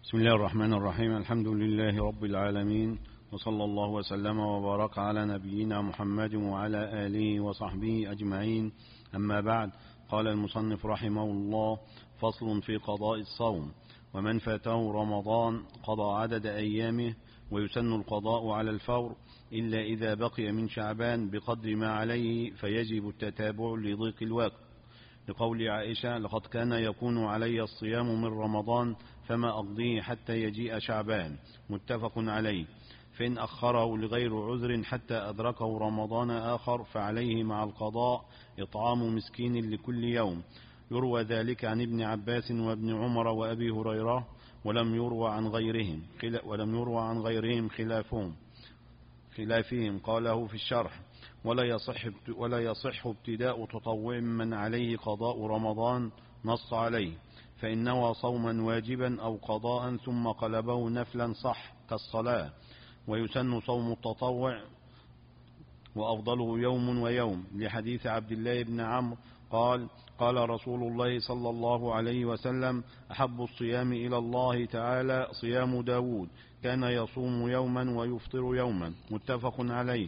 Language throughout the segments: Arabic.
بسم الله الرحمن الرحيم. الحمد لله رب العالمين، وصلى الله وسلم وبارك على نبينا محمد وعلى آله وصحبه أجمعين. أما بعد، قال المصنف رحمه الله: فصل في قضاء الصوم. ومن فاته رمضان قضى عدد أيامه، ويسن القضاء على الفور إلا إذا بقي من شعبان بقدر ما عليه فيجب التتابع لضيق الوقت، لقول عائشة: لقد كان يكون علي الصيام من رمضان فما أقضيه حتى يجيء شعبان، متفق عليه. فإن أخره لغير عذر حتى أدركه رمضان آخر فعليه مع القضاء إطعام مسكين لكل يوم. يروى ذلك عن ابن عباس وابن عمر وأبي هريرة، ولم يروى عن غيرهم خلافهم. قاله في الشرح: ولا يصح ابتداء تطوع من عليه قضاء رمضان نص عليه، فإن نوى صوما واجبا أو قضاء ثم قلبه نفلا صح كالصلاة. ويسن صوم التطوع وأفضله يوم ويوم، لحديث عبد الله بن عمرو قال: قال رسول الله صلى الله عليه وسلم: أحب الصيام إلى الله تعالى صيام داود، كان يصوم يوما ويفطر يوما، متفق عليه.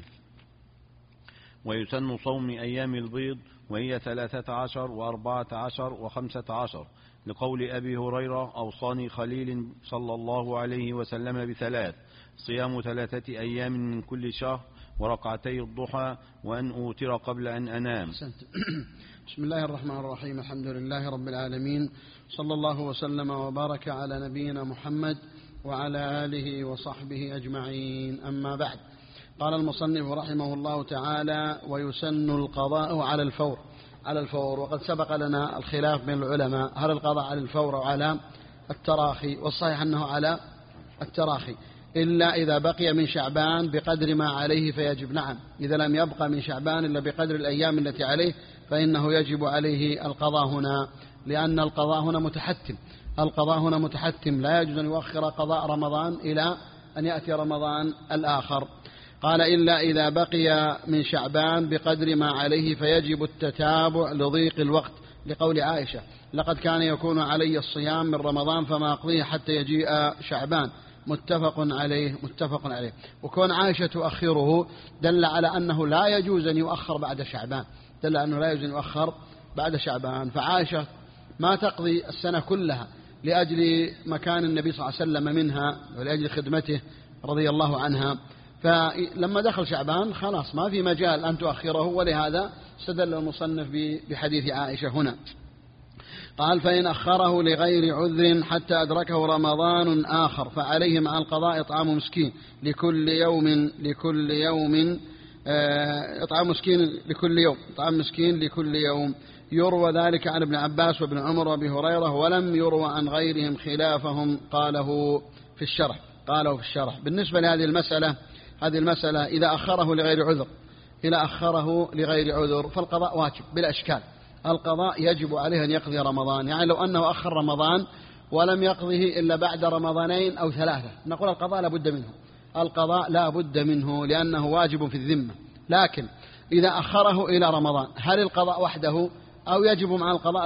ويسن صوم أيام البيض، وهي 13 و14 و15، لقول أبي هريرة: أوصاني خليل صلى الله عليه وسلم بثلاث: صيام 3 أيام من كل شهر، وركعتي الضحى، وأن أوتر قبل أن أنام. بسم الله الرحمن الرحيم. الحمد لله رب العالمين، صلى الله وسلم وبارك على نبينا محمد وعلى آله وصحبه أجمعين. أما بعد، قال المصنف رحمه الله تعالى: ويسن القضاء على الفور. وقد سبق لنا الخلاف بين العلماء هل القضاء على الفور أو على التراخي، والصحيح أنه على التراخي، إلا إذا بقي من شعبان بقدر ما عليه فيجب. نعم، إذا لم يبقى من شعبان إلا بقدر الأيام التي عليه فإنه يجب عليه القضاء هنا، لأن القضاء هنا متحتم، لا يجوز أن يؤخر قضاء رمضان إلى أن يأتي رمضان الآخر. قال: إلا إذا بقي من شعبان بقدر ما عليه فيجب التتابع لضيق الوقت، لقول عائشة: لقد كان يكون علي الصيام من رمضان فما أقضيه حتى يجيء شعبان، متفق عليه. وكون عائشة تؤخره دل على أنه لا يجوز أن يؤخر بعد شعبان، فعائشة ما تقضي السنة كلها لأجل مكان النبي صلى الله عليه وسلم منها ولأجل خدمته رضي الله عنها، فلما دخل شعبان خلاص ما في مجال أن تؤخره، ولهذا استدل المصنف بحديث عائشة هنا. قال: فإن أخره لغير عذر حتى أدركه رمضان آخر فعليه مع القضاء إطعام مسكين لكل يوم إطعام مسكين لكل يوم. يروى ذلك عن ابن عباس وابن عمر وابي هريرة، ولم يروى عن غيرهم خلافهم. قاله في الشرح. بالنسبة لهذه المسألة إذا أخره لغير عذر فالقضاء واجب بلا إشكال. القضاء يجب عليه أن يقضي رمضان، يعني لو أنه أخر رمضان ولم يقضه إلا بعد رمضانين أو 3، نقول القضاء لا بد منه لأنه واجب في الذمة. لكن إذا أخره إلى رمضان هل القضاء وحده أو يجب مع القضاء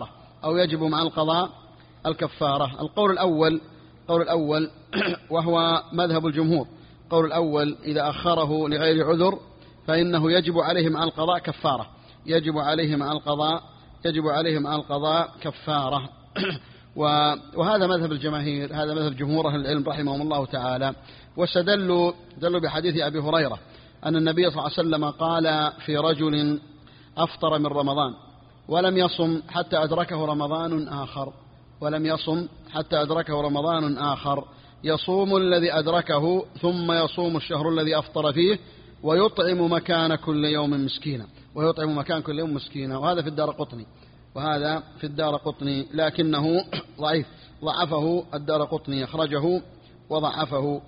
الكفارة؟ القول الأول وهو مذهب الجمهور. القول الأول: إذا أخره لغير عذر فإنه يجب عليه مع القضاء كفارة. وهذا مذهب الجماهير، هذا مذهب جمهور أهل العلم رحمهم الله تعالى. واستدلوا بحديث أبي هريرة أن النبي صلى الله عليه وسلم قال في رجل أفطر من رمضان ولم يصم حتى أدركه رمضان آخر، يصوم الذي أدركه ثم يصوم الشهر الذي أفطر فيه، ويطعم مكان كل يوم مسكينا. وهذا في الدارقطني، لكنه ضعيف، ضعفه الدارقطني، أخرجه وضعفه.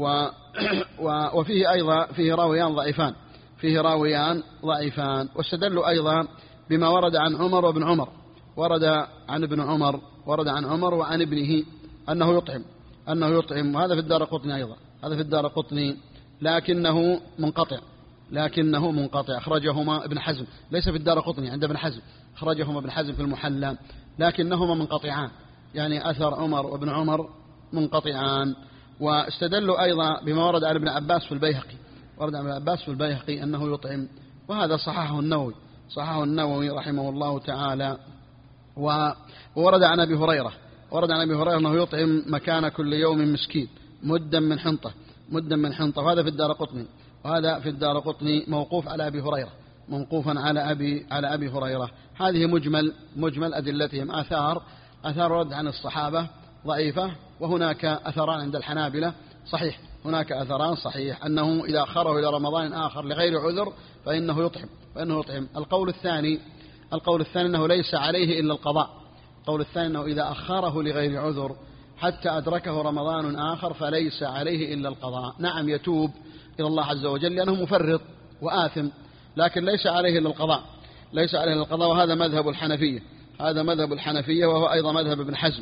وفيه أيضا فيه راويان ضعيفان. واستدلوا أيضا بما ورد عن عمر وابن عمر، ورد عن عمر وعن ابنه أنه يطعم، وهذا في الدارقطني لكنه منقطع، أخرجهما ابن حزم، ليس في الدارقطني، عند ابن حزم، أخرجهما ابن حزم في المحلى، لكنهما منقطعان، يعني أثر عمر وابن عمر منقطعان. واستدلوا أيضا بما ورد عن ابن عباس في البيهقي، ورد عن ابن عباس في البيهقي أنه يطعم، وهذا صححه النووي رحمه الله تعالى. وورد عن أبي هريرة أنه يطعم مكان كل يوم مسكين مدا من حنطة، وهذا في الدارقطني موقوف على أبي هريرة، موقوفا على أبي هريرة. هذه مجمل أدلتهم. آثار ورد عن الصحابة ضعيفة، وهناك أثران عند الحنابلة صحيح، هناك أثران صحيح أنه إذا أخره إلى رمضان آخر لغير عذر فإنه يطعم. القول الثاني أنه ليس عليه إلا القضاء. القول الثاني أنه إذا أخره لغير عذر حتى أدركه رمضان آخر فليس عليه إلا القضاء. نعم يتوب إلى الله عز وجل لأنه مفرط وآثم، لكن ليس عليه إلا القضاء. وهذا مذهب الحنفية، وهو أيضا مذهب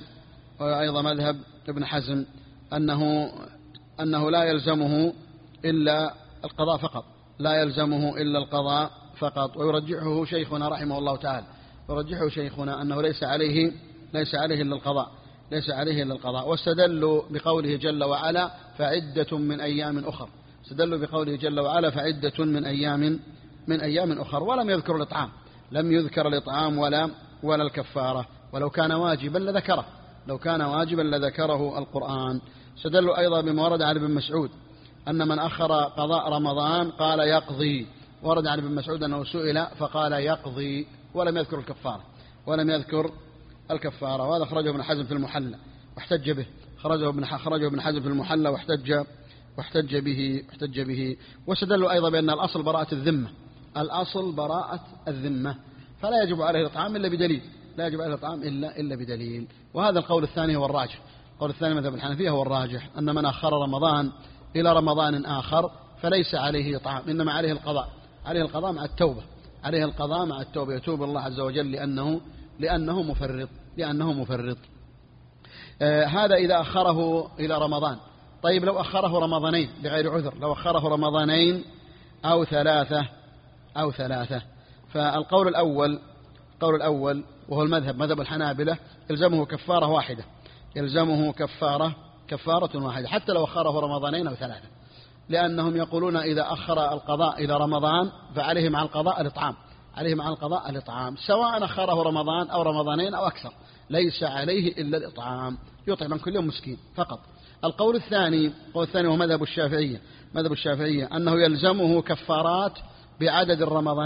ابن حزم، أنه لا يلزمه إلا القضاء فقط. ويرجحه شيخنا رحمه الله تعالى، أنه ليس عليه إلا القضاء. واستدلوا بقوله جل وعلا فعدة من أيام أخر، ولم يذكر الإطعام ولا الكفارة. ولو كان واجبا لذكره القرآن. استدلوا أيضا بما ورد عن ابن مسعود أن من أخر قضاء رمضان قال يقضي. ورد عن ابن مسعود أنه سئل فقال يقضي ولم يذكر الكفارة. وهذا خرجه ابن حزم في المحلى واحتج به. واحتج به. واستدلوا أيضا بأن الأصل براءة الذمة، فلا يجب عليه الإطعام إلا بدليل. وهذا القول الثاني هو الراجح. القول الثاني مذهب الحنفية هو الراجح، أن من أخر رمضان إلى رمضان آخر فليس عليه إطعام، إنما عليه القضاء مع التوبة. يتوب الله عز وجل لأنه مفرط. هذا إذا أخره إلى رمضان. طيب لو أخره رمضانين بغير عذر، لو أخره رمضانين أو ثلاثة، فالقول الأول وهو مذهب الحنابلة يلزمه كفارة واحدة، كفارة واحدة حتى لو أخره رمضانين أو ثلاثة، لأنهم يقولون إذا أخر القضاء إلى رمضان فعليه مع القضاء الإطعام، سواء أخره رمضان أو رمضانين أو أكثر، ليس عليه إلا الإطعام، يطعم عن كل يوم مسكين فقط. القول الثاني هو مذهب الشافعية أنه يلزمه كفارات بعدد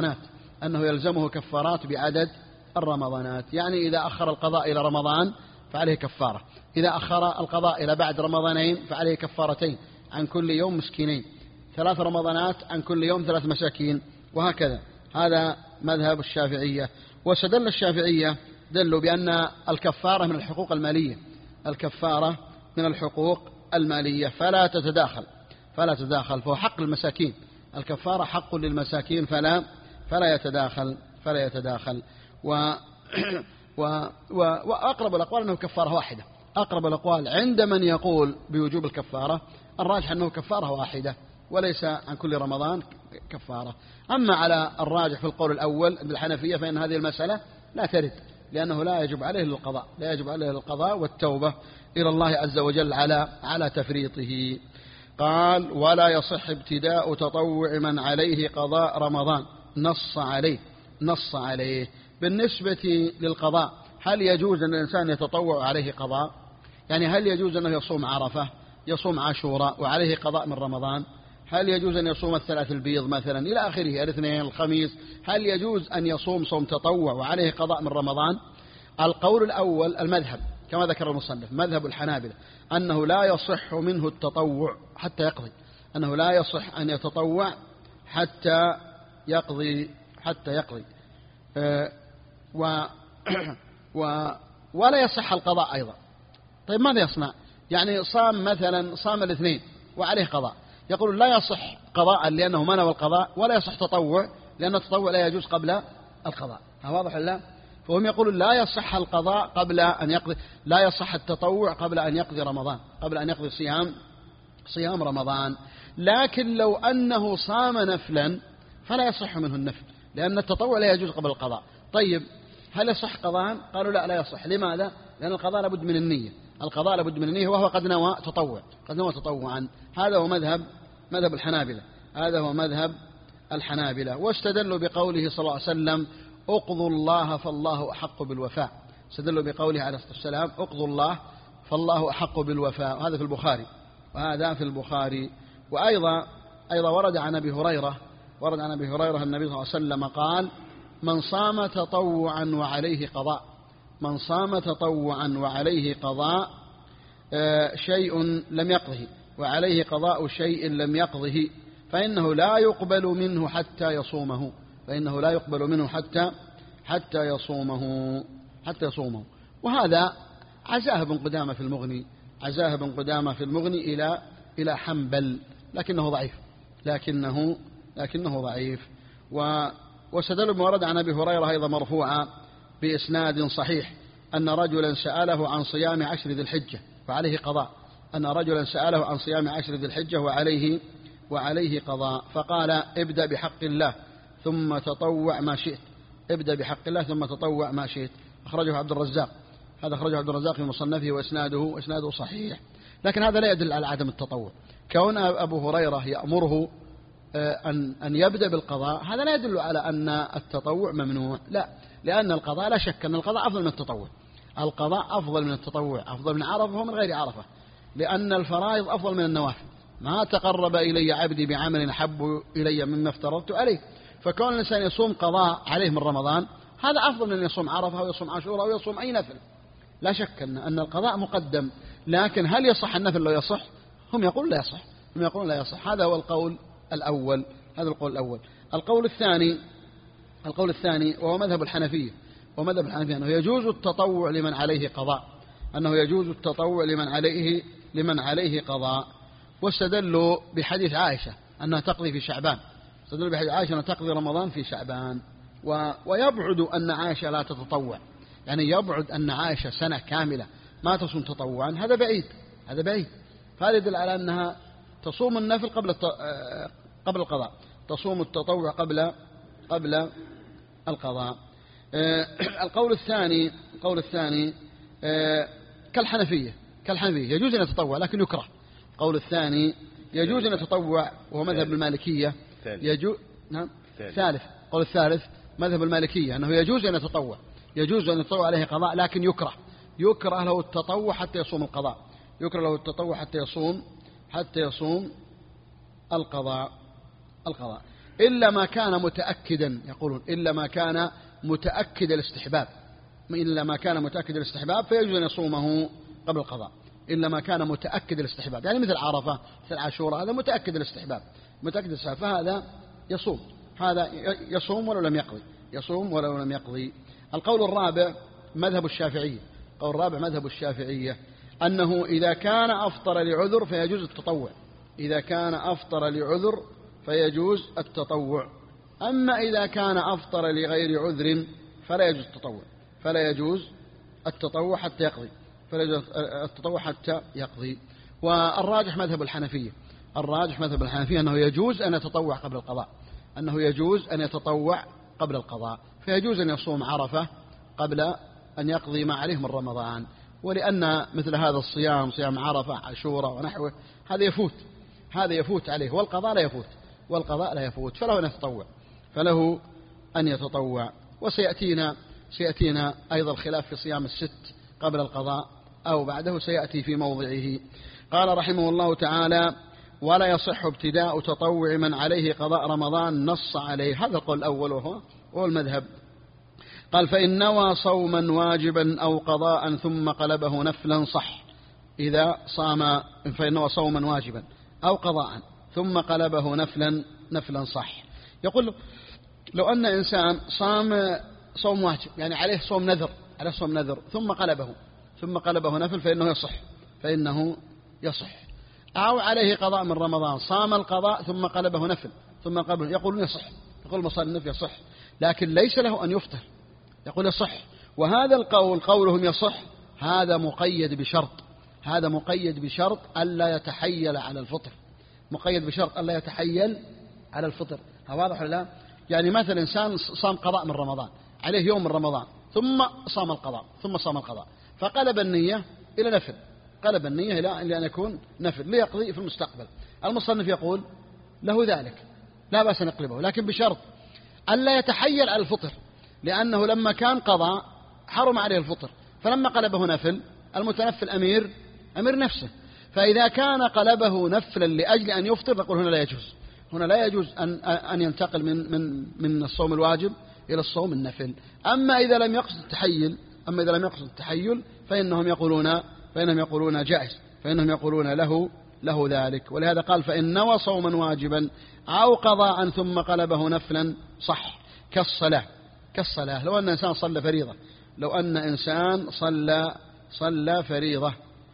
الرمضانات، يعني إذا أخر القضاء إلى رمضان فعليه كفارة، إذا أخر القضاء إلى بعد رمضانين فعليه كفارتين عن كل يوم مسكينين، 3 رمضانات عن كل يوم 3 مساكين، وهكذا. هذا مذهب الشافعية. واستدل الشافعية دلوا بأن الكفارة من الحقوق المالية فلا تتداخل، فهو حق المساكين، الكفارة حق للمساكين فلا يتداخل. وأقرب الأقوال أنه كفارة واحدة، أقرب الأقوال عند من يقول بوجوب الكفارة الراجح أنه كفارة واحدة وليس عن كل رمضان كفارة. أما على الراجح في القول الأول بالحنفية فإن هذه المسألة لا ترد، لأنه لا يجب عليه القضاء والتوبة إلى الله عز وجل على تفريطه. قال ولا يصح ابتداء تطوع من عليه قضاء رمضان، نص عليه. بالنسبة للقضاء، هل يجوز أن الإنسان يتطوع عليه قضاء؟ يعني هل يجوز أنه يصوم عرفة، يصوم عاشوراء وعليه قضاء من رمضان؟ هل يجوز أن يصوم 3 البيض مثلا إلى آخره، الاثنين الخميس؟ هل يجوز أن يصوم صوم تطوع وعليه قضاء من رمضان؟ القول الأول المذهب كما ذكر المصنف، مذهب الحنابلة، أنه لا يصح منه التطوع حتى يقضي، أنه لا يصح أن يتطوع حتى يقضي ولا يصح القضاء أيضا. طيب ماذا يصنع؟ يعني صام الاثنين وعليه قضاء، يقول لا يصح قضاء لأنه ما نوى القضاء، ولا يصح تطوع لأن التطوع لا يجوز قبل القضاء. واضح ولا؟ فهم يقولون لا يصح القضاء قبل أن يقضي، لا يصح التطوع قبل أن يقضي رمضان، قبل أن يقضي صيام رمضان. لكن لو أنه صام نفلا فلا يصح منه النفل، لأن التطوع لا يجوز قبل القضاء. طيب هل يصح قضاء؟ قالوا لا يصح. لماذا؟ لأن القضاء لابد من النية، القضاء لابد من النية، وهو قد نوى تطوعا. هذا هو مذهب الحنابلة، هذا هو مذهب الحنابلة. واستدلوا بقوله صلى الله عليه وسلم اقضوا الله فالله أحق بالوفاء. استدلوا بقوله عليه الصلاة والسلام اقضوا الله فالله أحق بالوفاء، وهذا في البخاري. وأيضا ورد عن أبي هريرة النبي صلى الله عليه وسلم قال من صام تطوعا وعليه قضاء شيء لم يقضه وعليه قضاء شيء لم يقضه فإنه لا يقبل منه حتى يصومه. وهذا عزاه ابن قدامة في المغني إلى حنبل، لكنه ضعيف. واستدل بما ورد عن أبي هريرة أيضا مرفوعا بإسناد صحيح أن رجلا سأله عن صيام 10 ذي الحجة وعليه قضاء، فقال ابدأ بحق الله ثم تطوع ما شئت. أخرجه عبد الرزاق في مصنفه وإسناده صحيح. لكن هذا لا يدل على عدم التطوع. كون أبو هريرة يأمره أن يبدأ بالقضاء هذا لا يدل على أن التطوع ممنوع، لا، لأن القضاء لا شك أن القضاء أفضل من التطوع. القضاء أفضل من التطوع، أفضل من عرفة ومن غير عرفة، لأن الفرائض أفضل من النوافل. ما تقرب إلي عبدي بعمل أحب إلي مما افترضت عليه. فكون الإنسان يصوم قضاء عليه من رمضان هذا أفضل من أن يصوم عرفة أو يصوم عاشوراء أو يصوم أي نفل. لا شك أن القضاء مقدم، لكن هل يصح النفل لو يصح؟ هم يقولون لا يصح. هذا هو القول الأول. القول الثاني وهو مذهب الحنفية أنه يجوز التطوع لمن عليه قضاء. واستدلوا بحديث عائشة أنها تقضي في شعبان، أنها تقضي رمضان في شعبان. ويبعد أن عائشة لا تتطوع، يعني يبعد أن عائشة سنة كاملة ما تصوم تطوعا، هذا بعيد. فهذا يدل على أنها تصوم النفل قبل القضاء، تصوم التطوع قبل القضاء. القول الثاني كالحنفية يجوز أن يتطوع لكن يكره. القول الثاني يجوز أن يتطوع وهو مذهب المالكية. القول الثالث مذهب المالكية أنه يجوز أن يتطوع عليه قضاء لكن يكره له التطوع حتى يصوم القضاء، حتى يصوم القضاء. إلا ما كان متأكدا، يقولون إلا ما كان متأكد الاستحباب فيجوز أن يصومه قبل القضاء. إلا ما كان متأكد الاستحباب، يعني مثل عرفة مثل عاشوراء، هذا متأكد الاستحباب فهذا يصوم ولو لم يقضي. القول الرابع مذهب الشافعية أنه إذا كان أفطر لعذر فيجوز التطوع، أما إذا كان أفطر لغير عذر فلا يجوز التطوع حتى يقضي. والراجح مذهب الحنفية أنه يجوز أن يتطوع قبل القضاء، فيجوز أن يصوم عرفة قبل أن يقضي ما عليه من رمضان. ولأن مثل هذا الصيام، صيام عرفة عاشوراء ونحوه، هذا يفوت عليه، والقضاء لا يفوت، فله أن يتطوع. وسيأتينا أيضا الخلاف في صيام الست قبل القضاء أو بعده، سيأتي في موضعه. قال رحمه الله تعالى: ولا يصح ابتداء تطوع من عليه قضاء رمضان نص عليه. هذا القول الأول وهو المذهب. قال: فإن نوى صوما واجبا أو قضاء ثم قلبه نفلا صح. إذا صام فإن نوى صوما واجبا أو قضاء ثم قلبه نفلا صح. يقول لو أن إنسان صام صوم واجب، يعني عليه صوم نذر ثم قلبه نفل فإنه يصح. أو عليه قضاء من رمضان، صام القضاء ثم قلبه نفل ثم قلبه، يقولون يصح، يقول مصنف يصح، لكن ليس له أن يفطر، يقول يصح. وهذا القول قولهم يصح هذا مقيد بشرط ألا يتحيل على الفطر. واضح ولا لا؟ يعني مثلا إنسان صام قضاء من رمضان، عليه يوم من رمضان ثم صام القضاء فقلب النية إلى نفل، قلب النية إلى أن يكون نفل ليقضي في المستقبل. المصنف يقول له ذلك لا بأس أن يقلبه، لكن بشرط ألا يتحيل على الفطر، لأنه لما كان قضاء حرم عليه الفطر، فلما قلبه نفل المتنفل أمير نفسه، فإذا كان قلبه نفلا لأجل أن يفطر فقل هنا لا يجوز، هنا لا يجوز أن ينتقل من الصوم الواجب إلى الصوم النفل. أما إذا لم يقصد التحيل فإنهم يقولون جائز، فإنهم يقولون له ذلك. ولهذا قال فإن نوى صوما واجبا أو قضاء ثم قلبه نفلا صح، كالصلاة لو أن إنسان صلى فريضة، صلى فريضة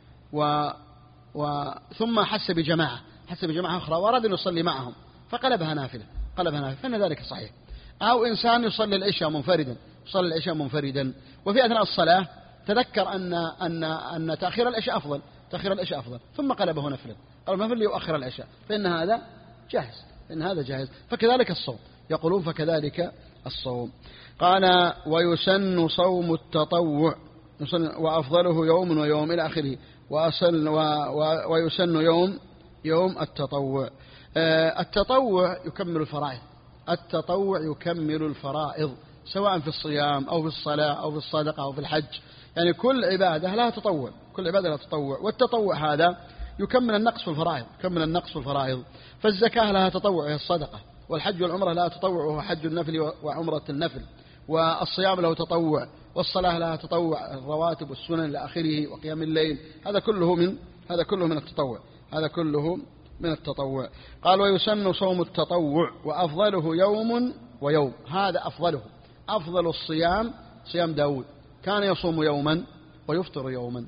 ثم حس بجماعة أخرى وأراد أن يصلي معهم فقلبها نافلة فإن ذلك صحيح. أو إنسان يصلي العشاء منفردا وفي أثناء الصلاة تذكر أن تأخير العشاء أفضل ثم قلبه نفلا ليؤخر العشاء، فإن هذا جاهز. فكذلك الصوم، يقولون فكذلك الصوم. قال ويسن صوم التطوع وأفضله يوم ويوم إلى آخره، ويسن يوم التطوع. التطوع يكمل الفرائض سواء في الصيام أو في الصلاة أو في الصدقة أو في الحج، يعني كل عبادة لها تطوع، والتطوع هذا يكمل النقص في الفرائض. فالزكاة لها تطوع وهي الصدقة، والحج والعمرة لها تطوع وهو حج النفل وعمرة النفل، والصيام له تطوع، والصلاة لها تطوع، الرواتب والسنن إلى آخره، وقيام الليل، هذا كله من التطوع. قال ويسن صوم التطوع وأفضله يوم ويوم، هذا أفضل الصيام صيام داود، كان يصوم يوما ويفطر يوما،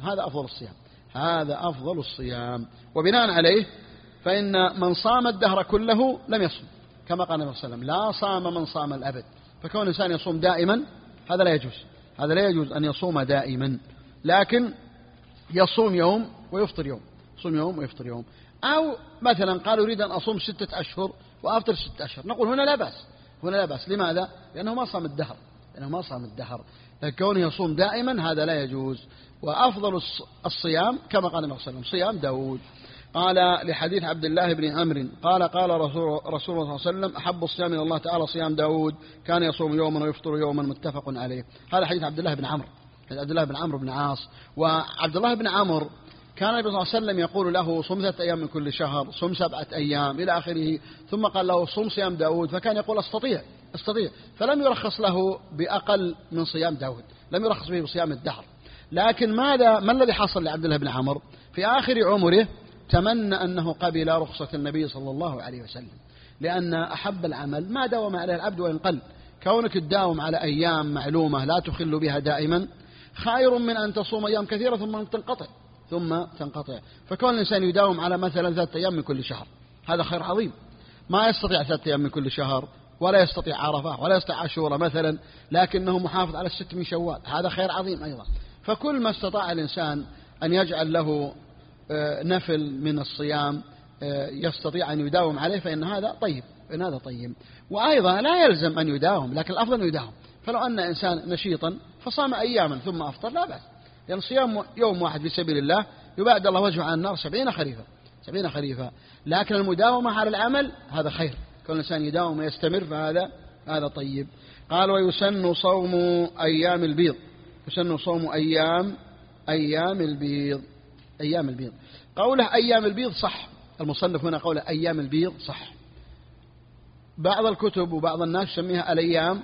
هذا أفضل الصيام. وبناء عليه فإن من صام الدهر كله لم يصم، كما قال النبي صلى الله عليه وسلم لا صام من صام الأبد. فكون الإنسان يصوم دائما هذا لا يجوز أن يصوم دائما، لكن يصوم يوم ويفطر يوم، أو مثلا قال أريد أن أصوم 6 أشهر وأفطر 6 أشهر، نقول هنا لا بأس. لماذا؟ لأنه ما صام الدهر. لكن كونه يصوم دائما هذا لا يجوز. وأفضل الصيام كما قال النبي صلى الله عليه وسلم صيام داود. قال لحديث عبد الله بن عمرو قال رسول الله صلى الله عليه وسلم أحب الصيام إلى الله تعالى صيام داود كان يصوم يوما ويفطر يوما، متفق عليه. هذا حديث عبد الله بن عمرو بن عاص. وعبد الله بن عمرو كان النبي صلى الله عليه وسلم يقول له صم 3 أيام من كل شهر، صم 7 أيام إلى آخره، ثم قال له صم صيام داود، فكان يقول أستطيع، فلم يرخص له بأقل من صيام داود، لم يرخص به بصيام الدهر. لكن ما الذي حصل لعبد الله بن عمرو؟ في آخر عمره تمنى أنه قبل رخصة النبي صلى الله عليه وسلم، لأن أحب العمل ما داوم عليه العبد وإن قل. كونك تداوم على أيام معلومة لا تخل بها دائما خير من أن تصوم أيام كثيرة ثم تنقطع. فكون الإنسان يداوم على مثلا 3 أيام من كل شهر هذا خير عظيم. ما يستطيع 3 أيام من كل شهر، ولا يستطيع عرفة، ولا يستطيع عاشوراء مثلا، لكنه محافظ على 6 من شوال، هذا خير عظيم أيضا. فكل ما استطاع الإنسان أن يجعل له نفل من الصيام يستطيع أن يداوم عليه فإن هذا طيب. وأيضا لا يلزم أن يداوم، لكن الأفضل أن يداوم. فلو أن إنسان نشيطا فصام أياما ثم أفطر لا بأس، لأن صيام يوم واحد في سبيل الله يبعد الله وجهه عن النار 70 خريفا. لكن المداومة على العمل هذا خير، كل إنسان يداوم ويستمر فهذا طيب. قال ويسن صوم أيام البيض، أيام البيض. قوله أيام البيض صح، المصنف هنا قوله أيام البيض صح. بعض الكتب وبعض الناس يسميها الأيام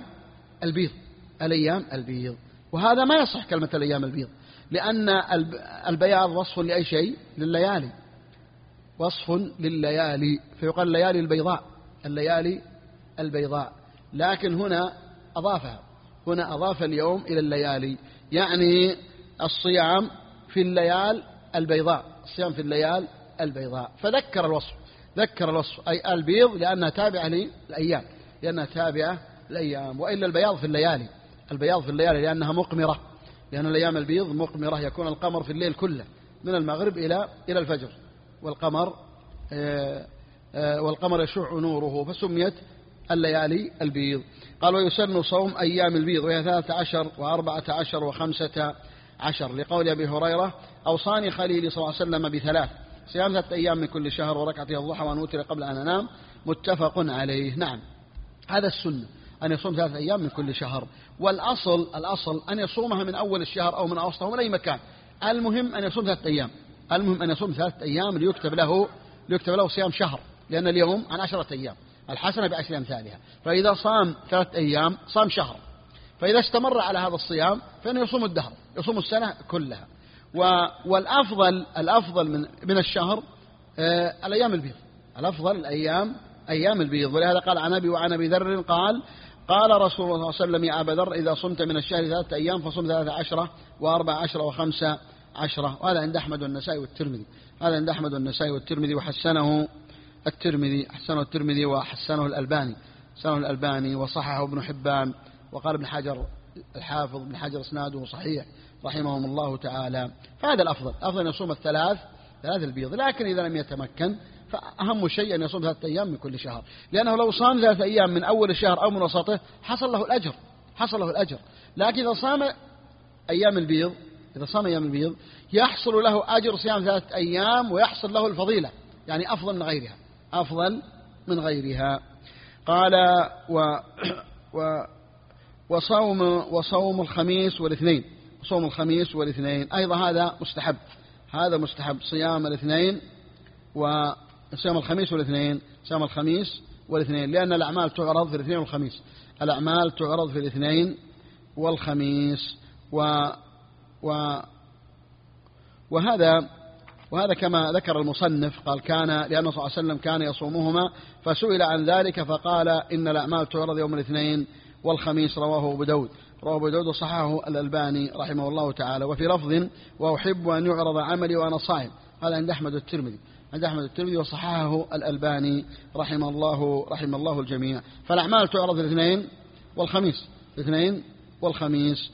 البيض، وهذا ما يصح كلمة الأيام البيض، لأن البياض وصف لأي شيء؟ لليالي، فيقال الليالي البيضاء. لكن هنا أضاف اليوم إلى الليالي، يعني الصيام في الليال البيضاء، فذكر الوصف أي البيض لأنها تابعة للأيام، وإلا البياض في الليالي لأنها مقمرة، لأن الأيام البيض مقمرة، يكون القمر في الليل كله من المغرب إلى الفجر، والقمر يشع نوره، فسميت الليالي البيض. قال ويسن صوم أيام البيض، وهي 13 و14 و15 عشر، لقول أبي هريرة: أوصاني خليلي صلى الله عليه وسلم بثلاث: صيام 3 أيام من كل شهر، وركعتي الضحى، وأن أوتر قبل أن أنام. متفق عليه. نعم، هذا السنة أن يصوم 3 أيام من كل شهر، والأصل أن يصومها من أول الشهر أو من أوسطه من أي مكان. المهم أن يصوم 3 أيام، المهم أن يصوم 3 أيام ليكتب له صيام شهر، لأن اليوم عن 10 أيام، الحسنة ب10 أمثالها. فإذا صام 3 أيام صام شهر، فإذا استمر على هذا الصيام فإنه يصوم الدهر، يصوم السنة كلها. والأفضل من الشهر الأيام البيض، الأفضل أيام البيض. ولهذا قال عن أبي وعن أبي ذر قال: قال رسول الله صلى الله عليه وسلم: يا أبا ذر، إذا صمت من الشهر 3 أيام فصم 13 و14 و15. وهذا عند أحمد والنسائي والترمذي، هذا عند أحمد والنسائي والترمذي، وحسنه الترمذي وحسنه الألباني وصححه ابن حبان. وقال ابن حجر الحافظ ابن حجر اسناده صحيح رحمهم الله تعالى. فهذا الأفضل أن يصوم الثلاث البيض. لكن إذا لم يتمكن فأهم شيء أن يصوم 3 أيام من كل شهر، لأنه لو صام 3 أيام من أول الشهر أو من وسطه حصل له الأجر. لكن إذا صام أيام البيض يحصل له أجر صيام 3 أيام، ويحصل له الفضيلة، يعني أفضل من غيرها. قال: وصوم الخميس والاثنين، صوم الخميس والاثنين أيضا هذا مستحب، صيام الاثنين وصيام الخميس والاثنين، لأن الأعمال تعرض في الاثنين والخميس، وهذا كما ذكر المصنف قال: كان لأنه صلى الله عليه وسلم كان يصومهما، فسئل عن ذلك فقال: إن الأعمال تعرض يوم الاثنين والخميس. رواه أبو داود وصححه الألباني رحمه الله تعالى. وفي لفظ: وأحب أن يعرض عملي وأنا صائم. هذا عند أحمد الترمذي وصححه الألباني رحمه الله الجميع. فالأعمال تعرض الاثنين والخميس.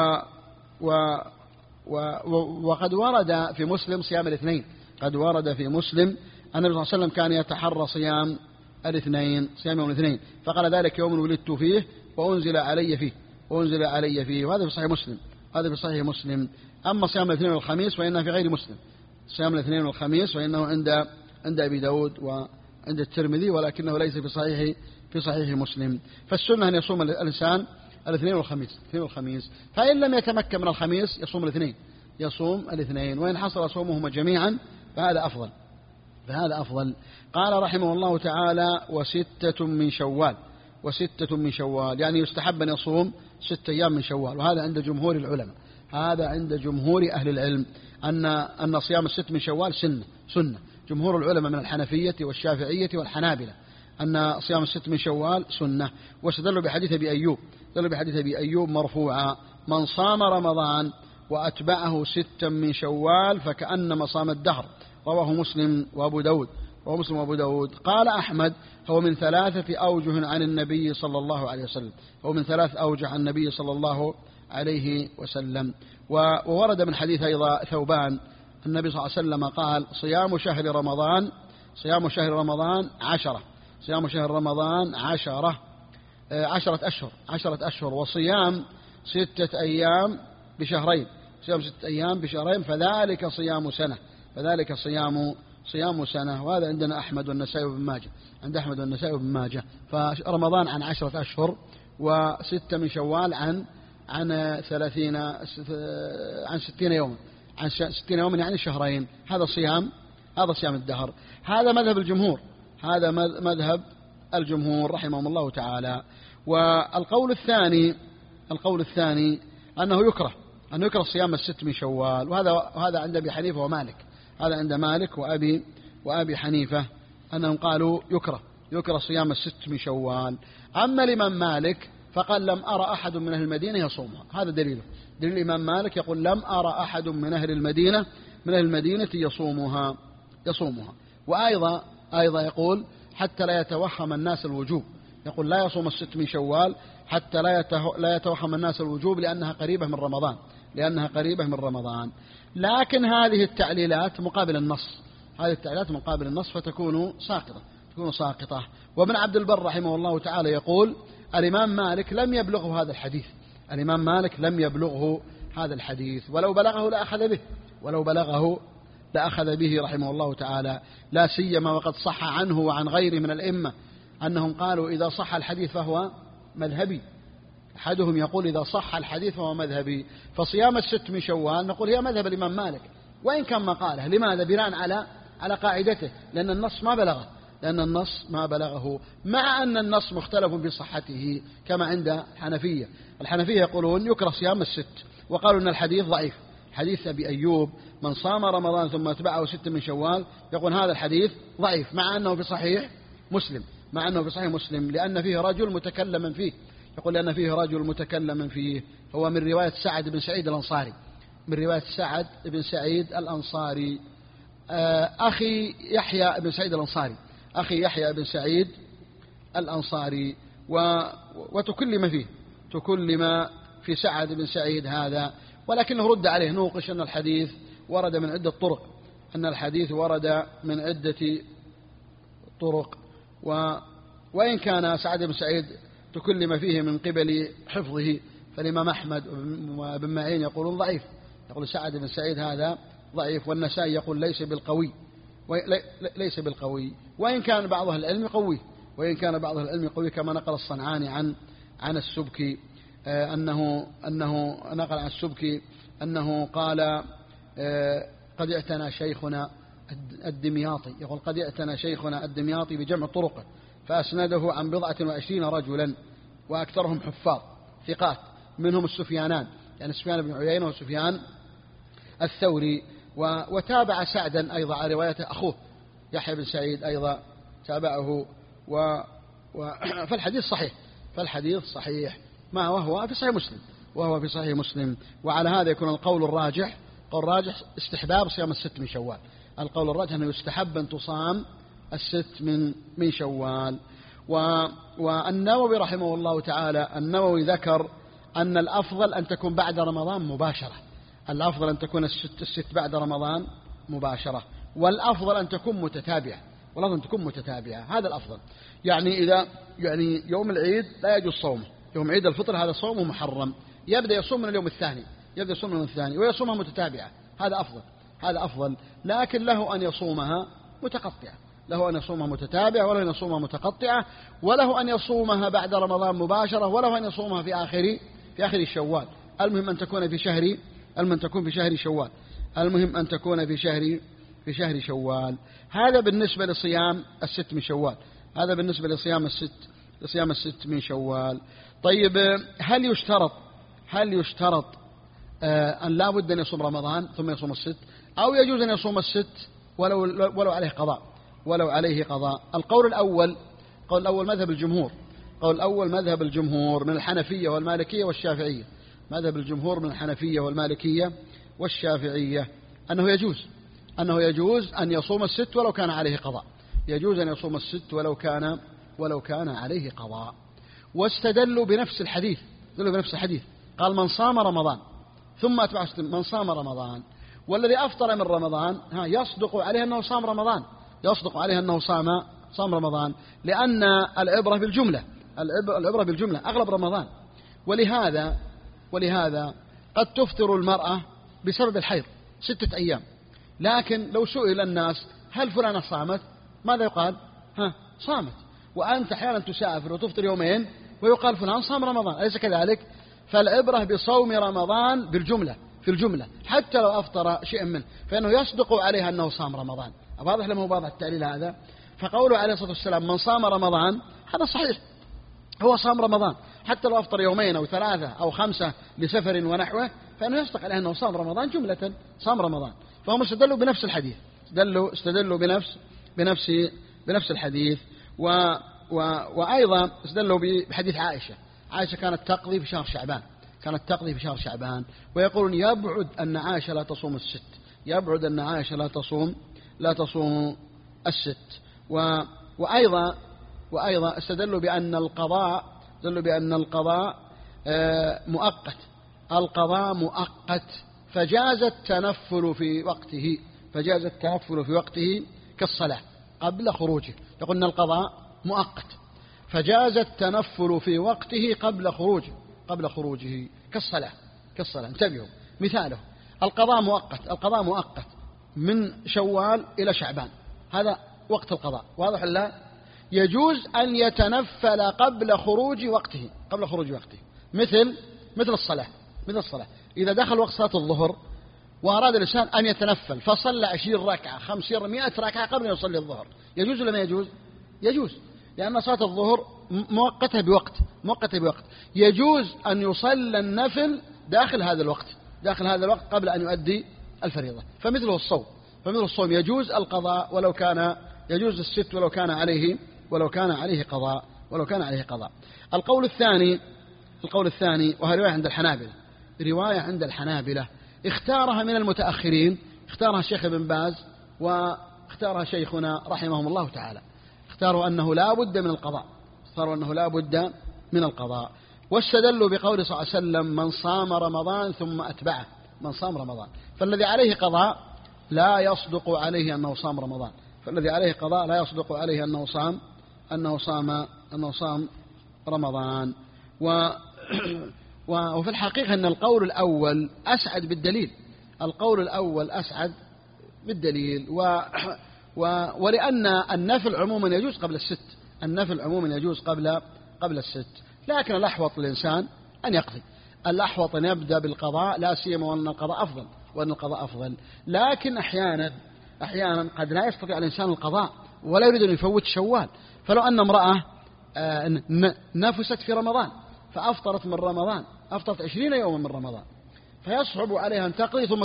وقد ورد في مسلم صيام الاثنين، قد ورد في مسلم أن النبي صلى الله عليه وسلم كان يتحرى صيام يوم الاثنين، فقال: ذلك يوم ولدت فيه وأنزل علي فيه. وهذا في صحيح مسلم. أما صيام الاثنين والخميس فإنه في غير مسلم، صيام الاثنين والخميس فإنه عند أبي داود وعند الترمذي، ولكنه ليس في صحيح مسلم. فالسنة أن يصوم الإنسان الاثنين والخميس، فإن لم يتمكن من الخميس يصوم الاثنين، وإن حصل صومهما جميعا فهذا أفضل. قال رحمه الله تعالى: وستة من شوال، يعني يستحب أن يصوم 6 أيام من شوال. وهذا عند جمهور العلماء، هذا عند جمهور أهل العلم أن صيام 6 من شوال سنة. جمهور العلماء من الحنفية والشافعية والحنابلة أن صيام 6 من شوال سنة، واستدلوا بحديث أبي أيوب مرفوعا: من صام رمضان وأتبعه 6 من شوال فكأنما صام الدهر. رواه مسلم وأبو داود. قال أحمد: هو من 3 أوجه عن النبي صلى الله عليه وسلم، عن النبي صلى الله عليه وسلم. وورد من حديث أيضا ثوبان النبي صلى الله عليه وسلم قال: صيام شهر رمضان 10، صيام شهر رمضان 10 أشهر، وصيام 6 أيام بشهرين، فذلك صيام سنة. وهذا عندنا أحمد والنسائي وابن ماجه. فرمضان عن 10 أشهر، و6 من شوال عن 60 يوما، 60 يوما يعني شهرين. هذا صيام الدهر. هذا مذهب الجمهور رحمهم الله تعالى. والقول الثاني أنه يكره صيام 6 من شوال، وهذا عند أبي حنيفة ومالك، هذا عند مالك وأبي حنيفة أنهم قالوا يكره صيام 6 من شوال. أما الإمام مالك فقال: لم أرى أحد من أهل المدينة يصومها. هذا دليل الإمام مالك، يقول: لم أرى أحد من أهل المدينة يصومها. وأيضا يقول: حتى لا يتوهم الناس الوجوب، يقول: لا يصوم 6 من شوال حتى لا يتوهم الناس الوجوب، لأنها قريبة من رمضان. لكن هذه التعليلات مقابل النص، فتكون ساقطة. وابن عبد البر رحمه الله تعالى يقول: الإمام مالك لم يبلغه هذا الحديث، ولو بلغه لأخذ به، ولو بلغه لأخذ به رحمه الله تعالى، لا سيما وقد صح عنه وعن غيره من الأئمة أنهم قالوا إذا صح الحديث فهو مذهبي. أحدهم يقول إذا صح الحديث فهو مذهبي. فصيام الست من شوال نقول هي مذهب الإمام مالك وإن كان مقاله. لماذا؟ بناء على قاعدته، لأن النص ما بلغه، مع أن النص مختلف في صحته كما عند الحنفية. الحنفية يقولون يكره صيام الست، وقالوا أن الحديث ضعيف. حديث أبي أيوب من صام رمضان ثم اتبعه 6 من شوال، يقول هذا الحديث ضعيف، مع أنه في صحيح مسلم، لأن فيه رجل متكلما فيه. يقول لأن فيه رجل متكلما فيه، هو من رواية سعد بن سعيد الأنصاري، أخي يحيى بن سعيد الأنصاري، وتكلم في سعد بن سعيد هذا، ولكنه رد عليه، نوقش أن الحديث ورد من عدة طرق، وإن كان سعد بن سعيد تكلم فيه من قبل حفظه، فالإمام أحمد وابن معين يقولون ضعيف، يقول سعد بن سعيد هذا ضعيف، والنسائي يقول ليس بالقوي، وإن كان بعض أهل العلم قوي، كما نقل الصنعاني عن السبكي أنه نقل عن السبكي أنه قال قد اعتنى شيخنا الدمياطي، يقول قد اعتنى شيخنا الدمياطي بجمع طرقه، فأسنده عن 29 رجلا، وأكثرهم حفاظ ثقات، منهم السفيانان، يعني سفيان بن عيينة وسفيان الثوري، وتابع سعدا أيضا على روايته أخوه يحيى بن سعيد أيضا تابعه، فالحديث صحيح ما وهو في صحيح مسلم. وعلى هذا يكون القول الراجح استحباب صيام 6 من شوال. القول الراجح أنه يستحب أن تصام 6 من شوال. والنووي رحمه الله تعالى ذكر أن الأفضل أن تكون بعد رمضان مباشرة، الأفضل أن تكون الست بعد رمضان مباشرة، والأفضل أن تكون متتابعة، هذا الأفضل. يعني يوم العيد لا يجوز صومه، يوم عيد الفطر هذا صومه محرم، يبدأ يصوم من اليوم الثاني ويصومها متتابعة، هذا أفضل. لكن له أن يصومها متقطعة، له أن يصومها متتابعة، وله أن يصومها متقطعة، وله أن يصومها بعد رمضان مباشرة، وله أن يصومها في آخر الشوال. المهم أن تكون في شهر شوال. هذا بالنسبة لصيام 6 من شوال، هذا بالنسبة لصيام الست من شوال. طيب، هل يشترط أن لا بد أن يصوم رمضان ثم يصوم 6، أو يجوز أن يصوم 6 ولو عليه قضاء؟ القول الأول مذهب الجمهور من الحنفية والمالكية والشافعية، أنه يجوز أن يصوم 6 ولو كان عليه قضاء، ولو كان عليه قضاء. واستدلوا بنفس الحديث، قال من صام رمضان ثم أتبعه 6، من صام رمضان والذي أفطر من رمضان يصدق عليه أنه صام رمضان، لأن العبرة بالجملة أغلب رمضان. ولهذا قد تفطر المرأة بسبب الحيض 6 أيام، لكن لو سئل الناس هل فلانة صامت، ماذا يقال؟ صامت. وأنت أحيانا تسافر وتفطر يومين ويقال فلان صام رمضان، أليس كذلك؟ فالعبرة بصوم رمضان في الجملة حتى لو أفطر شيئا منه، فإنه يصدق عليه أنه صام رمضان. واضح لما هو واضح التعليل هذا؟ فقوله عليه الصلاة والسلام من صام رمضان هذا صحيح، هو صام رمضان حتى لو أفطر 2 أو 3 أو 5 لسفر ونحوه، فإنه يصدق عليه أنه صام رمضان جملة، صام رمضان. فهم استدلوا بنفس الحديث، استدلوا بنفس الحديث. وأيضا استدلوا بحديث عائشة كانت تقضي في شهر شعبان، ويقولون يبعد أن عائشة لا تصوم 6، لا تصوم 6. وأيضا استدلوا بأن القضاء مؤقت، فجاز التنفل في وقته كالصلاة قبل خروجه. يقول أن القضاء مؤقت، فجاز التنفل في وقته قبل خروجه كالصلاة. انتبهوا، مثاله القضاء مؤقت من شوال إلى شعبان، هذا وقت القضاء، واضح لا؟ يجوز أن يتنفل قبل خروج وقته مثل الصلاة. إذا دخل وقت صلاة الظهر وأراد الإنسان أن يتنفل فصلى 20 ركعة 50 100 ركعة قبل أن يصلي الظهر، يجوز ولا ما يجوز؟ يجوز، لأن صلاة الظهر مؤقتة بوقت. يجوز أن يصلى النفل داخل هذا الوقت قبل أن يؤدي الفريضة. فمثله الصوم يجوز القضاء ولو كان يجوز الست ولو كان عليه قضاء. القول الثاني وهي رواية عند الحنابلة اختارها من المتأخرين، اختارها الشيخ ابن باز واختارها شيخنا رحمهم الله تعالى، اختاروا أنه لا بد من القضاء، واستدلوا بقول صلى الله عليه وسلم: من صام رمضان ثم أتبعه. فالذي عليه قضاء لا يصدق عليه أنه صام رمضان، أنه صام رمضان. وفي الحقيقة أن القول الأول أسعد بالدليل، ولأن النفل عموما يجوز قبل الست، لكن الأحوط للإنسان أن يقضي، الأحوط أن يبدأ بالقضاء، لا سيما وأن القضاء أفضل. لكن أحيانا قد لا يستطيع الإنسان القضاء ولا يريد أن يفوت شوال، فلو أن امرأة نفست في رمضان فأفطرت من رمضان، أفطرت 20 يوما من رمضان، فيصعب عليها أن تقضي ثم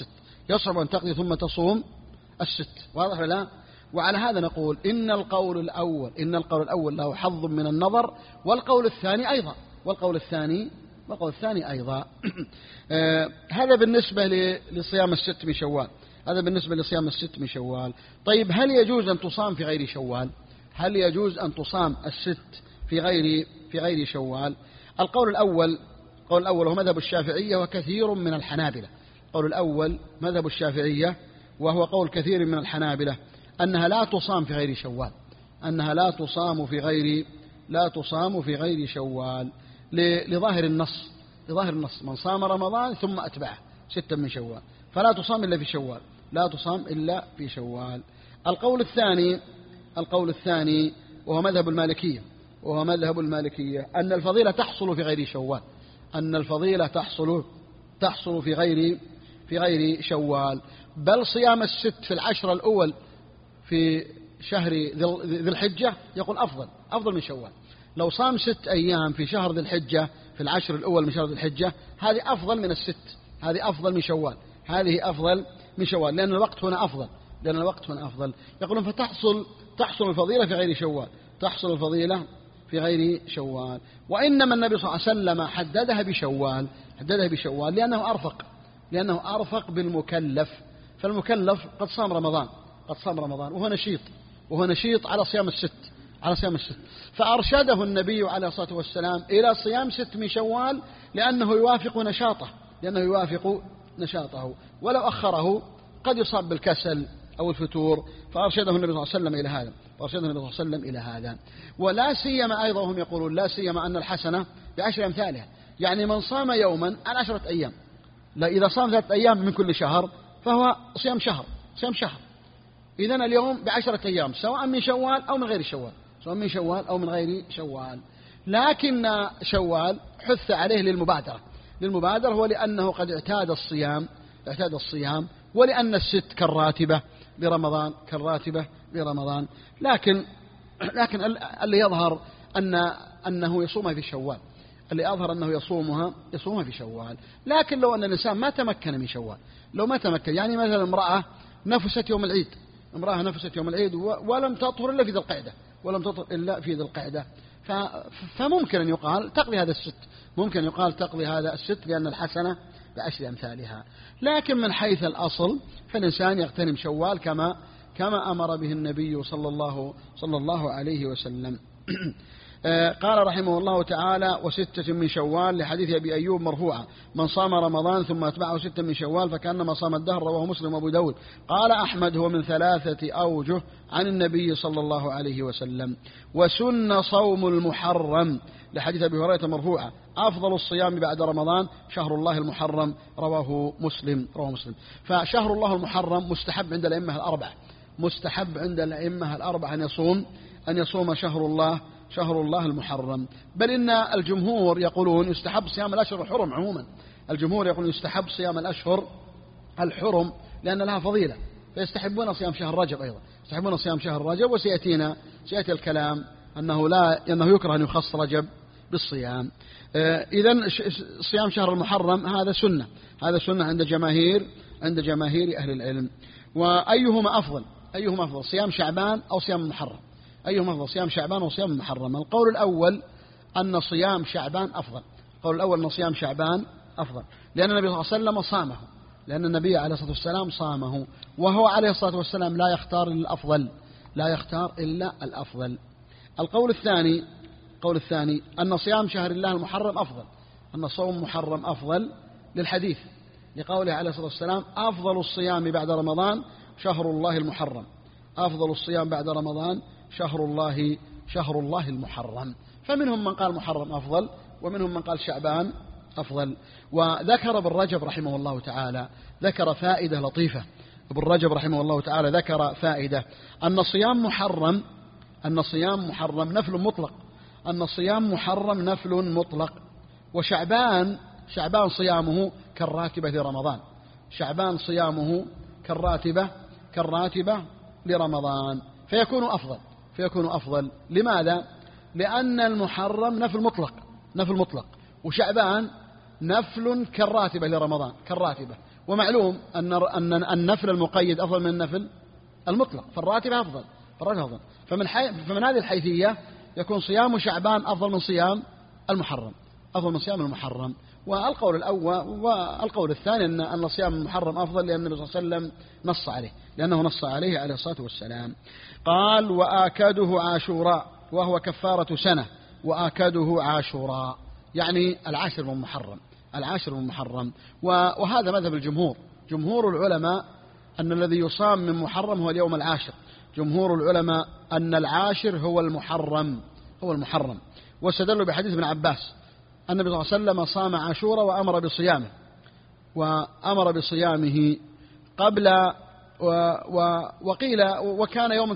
تصوم الست، واضح ولا؟ وعلى هذا نقول إن القول الأول له حظ من النظر، والقول الثاني أيضا. هذا بالنسبة لصيام الست من شوال. طيب، هل يجوز أن تصام في غير شوال؟ هل يجوز أن تصام الست في غير شوال؟ القول الأول هو مذهب الشافعية وكثير من الحنابلة. القول الأول مذهب الشافعية وهو قول كثير من الحنابلة أنها لا تصام في غير شوال، لا تصام في غير شوال لظاهر النص، من صام رمضان ثم أتبعه 6 من شوال فلا تصام إلا في شوال. القول الثاني وهو مذهب المالكية أن الفضيلة تحصل في غير شوال، بل صيام الست في العشر الأول في شهر ذي الحجة يقول أفضل من شوال. لو صام 6 أيام في شهر ذي الحجة في العشر الأول من شهر ذي الحجة، هذه أفضل من الست، هذه أفضل من شوال، لأن الوقت هنا أفضل. يقولون فتحصل الفضيلة في غير شوال. وإنما النبي صلى الله عليه وسلم حددها بشوال لأنه أرفق بالمكلف، فالمكلف قد صام رمضان وهو نشيط على صيام الست، فأرشده النبي عليه الصلاة والسلام إلى صيام 6 من شوال لأنه يوافق نشاطه، ولو أخره قد يصاب بالكسل أو الفتور، فأرشده النبي صلى الله عليه وسلم إلى هذا. ولا سيما أيضا هم يقولون لا سيما أن الحسنة ب10 أمثالها، يعني من صام يوما عن 10 أيام، لا إذا صام 3 أيام من كل شهر فهو صيام شهر. إذن اليوم ب10 أيام سواء من شوال أو من غير شوال. لكن شوال حث عليه للمبادرة هو لأنه قد اعتاد الصيام، ولأن الست كالراتبة لرمضان. لكن اللي يظهر أنه يصومها في شوال، يصومها في شوال. لكن لو أن الإنسان ما تمكن من شوال، يعني مثلا امرأة نفست يوم العيد ولم تطهر إلا في ذي القعدة، فممكن أن يقال تقضي هذا الست، لأن الحسنة ب10 أمثالها. لكن من حيث الأصل فالإنسان يغتنم شوال كما أمر به النبي صلى الله عليه وسلم. قال رحمه الله تعالى: وستة من شوال، لحديث أبي أيوب مرفوعا: من صام رمضان ثم أتبعه 6 من شوال فكأنما صام الدهر. رواه مسلم وأبو داود. قال أحمد: هو من 3 أوجه عن النبي صلى الله عليه وسلم. وسن صوم المحرم، لحديث أبي هريرة مرفوعا: أفضل الصيام بعد رمضان شهر الله المحرم. رواه مسلم. فشهر الله المحرم مستحب عند الأئمة الأربعة، مستحب عند الأئمة الأربعة أن يصوم شهر الله المحرم. بل إن الجمهور يقولون يستحب صيام الأشهر الحرم عموما. الجمهور يقول يستحب صيام الأشهر الحرم لأن لها فضيلة، فيستحبون صيام شهر رجب أيضا، يستحبون صيام شهر رجب. سيأتي الكلام أنه يكره أن يخص رجب بالصيام. إذن صيام شهر المحرم هذا سنة عند جماهير أهل العلم. وأيهما أفضل صيام شعبان أو صيام المحرم؟ أيهما أفضل صيام شعبان أو صيام المحرم؟ القول الأول أن صيام شعبان أفضل، لأن النبي صلى الله عليه وسلم صامه، لأن النبي عليه الصلاة والسلام صامه، وهو عليه الصلاة والسلام لا يختار إلا الأفضل. القول الثاني أن صيام شهر الله المحرم أفضل، أن صوم محرم أفضل للحديث، لقوله عليه الصلاة والسلام: أفضل الصيام بعد رمضان شهر الله المحرم، أفضل الصيام بعد رمضان شهر الله المحرم. فمنهم من قال محرم أفضل، ومنهم من قال شعبان أفضل. وذكر ابن رجب رحمه الله تعالى ذكر فائدة لطيفة. ابن رجب رحمه الله تعالى ذكر فائدة: أن صيام محرم نفل مطلق، وشعبان صيامه كالراتبة لرمضان، شعبان صيامه كالراتبة لرمضان، فيكون أفضل. لماذا؟ لأن المحرم نفل مطلق، وشعبان نفل كالراتبة لرمضان كالراتبة. ومعلوم أن النفل المقيد أفضل من النفل المطلق، فالراتبة أفضل. فمن هذه الحيثية يكون صيام شعبان أفضل من صيام المحرم. والقول الثاني أن صيام المحرم أفضل، لأن النبي صلى الله عليه وسلم نص عليه عليه الصلاة والسلام. قال: وآكده عاشوراء، وهو كفارة سنة. وآكده عاشوراء يعني العاشر من محرم. وهذا مذهب الجمهور. جمهور العلماء أن الذي يصام من محرم هو اليوم العاشر. جمهور العلماء أن العاشر هو المحرم. واستدلوا بحديث ابن عباس: النبي صلى الله عليه وسلم صام عاشوراء وأمر بصيامه قبل وقيل وكان يوم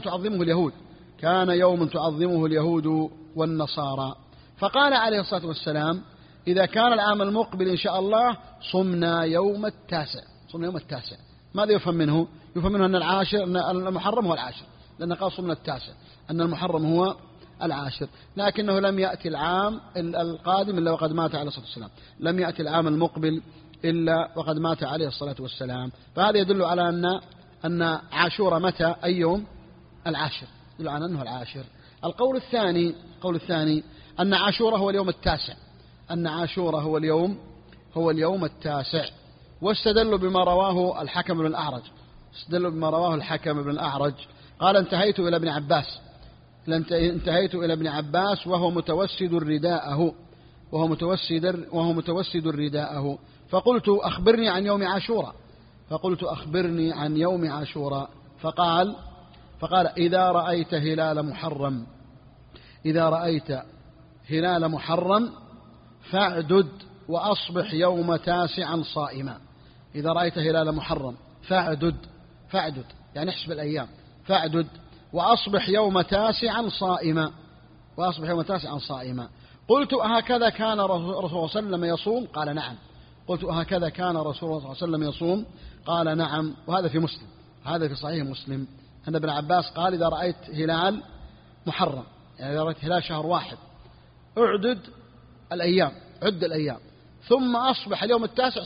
تعظمه اليهود والنصارى. فقال عليه الصلاة والسلام: إذا كان العام المقبل إن شاء الله صمنا يوم التاسع. ماذا يفهم منه؟ أن المحرم هو العاشر، لأن قال صمنا التاسع، أن المحرم هو العاشر. لكنه لم يأتي العام القادم إلا وقد مات عليه الصلاة والسلام، لم يأتي العام المقبل إلا وقد مات عليه الصلاة والسلام. فهذا يدل على أن عاشوراء متى؟ أي يوم؟ العاشر، يدل على أنه العاشر. القول الثاني أن عاشوراء هو اليوم التاسع. واستدلوا بما رواه الحكم بن الأعرج. قال: انتهيت إلى ابن عباس وهو متوسد رداءه فقلت: أخبرني عن يوم عاشوراء. فقال: إذا رأيت هلال محرم فاعدد وأصبح يوم تاسعا صائما. إذا رأيت هلال محرم فاعدد يعني احسب الأيام، فاعدد وأصبح يوم تاسعا صائما. قلت: أهكذا كان رسول الله صلى الله عليه وسلم يصوم؟ قال: نعم. قلت: أهكذا كان رسول الله صلى الله عليه وسلم يصوم؟ قال: نعم. وهذا في مسلم، هذا في صحيح مسلم، أن ابن عباس قال: إذا رأيت هلال محرم، يعني إذا رأيت هلال شهر واحد، عد الأيام ثم أصبح اليوم